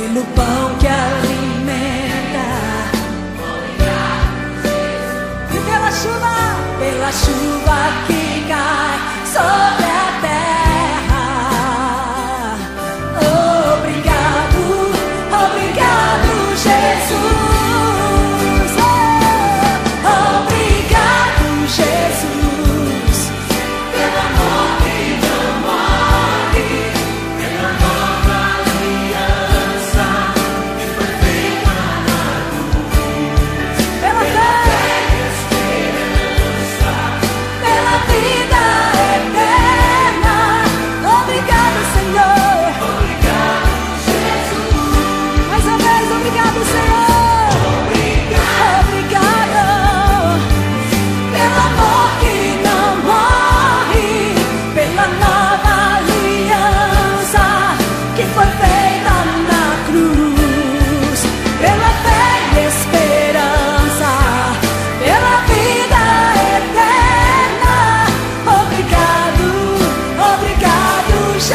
pelo pão que alimenta, e pela chuva que cai sobre a terra. Obrigado, obrigado, Jesus. Obrigado, Jesus, pelo amor que não morre, pela nova aliança que foi feita na cruz, pela fé e esperança, pela vida eterna. Obrigado, Senhor. Obrigado, Jesus. Mais uma vez, obrigado, Senhor. Obrigado pelo amor que não morre, pela nova aliança que foi feita na cruz, pela fé e esperança, pela vida eterna. Obrigado, obrigado,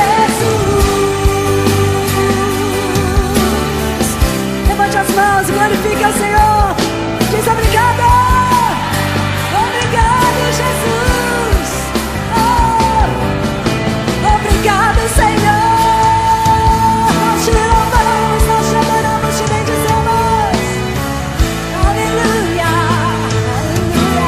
Jesus. Levante as mãos e glorifique ao Senhor. Diz obrigado. Obrigado, Jesus. Oh, obrigado, Senhor. Nós te louvamos, nós te adoramos, te bendizemos. Aleluia, aleluia.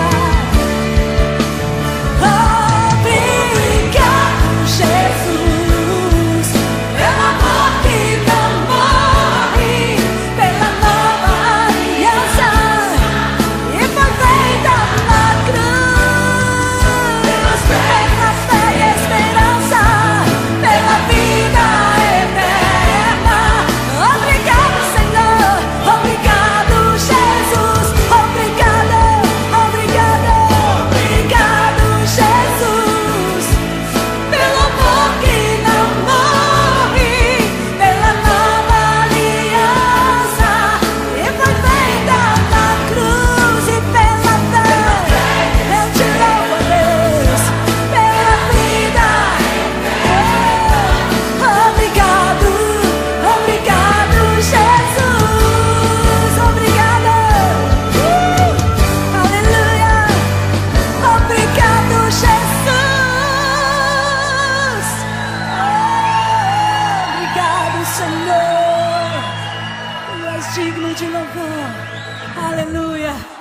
Obrigado, Jesus, pelo amor que não morre, pela nova aliança e foi feita na cruz, pela fé e esperança, pela vida eterna. Obrigado, Senhor. Obrigado, Jesus. Obrigado, obrigado, obrigado, Jesus, pelo amor que não morre, pela nova aliança e foi feita na cruz, e pela fé eu te louvo, Deus, pela vida. Obrigado, obrigado, Jesus. Obrigado. Aleluia. Obrigado, Jesus. Obrigado, Senhor. Tu és digno de louvor. Aleluia.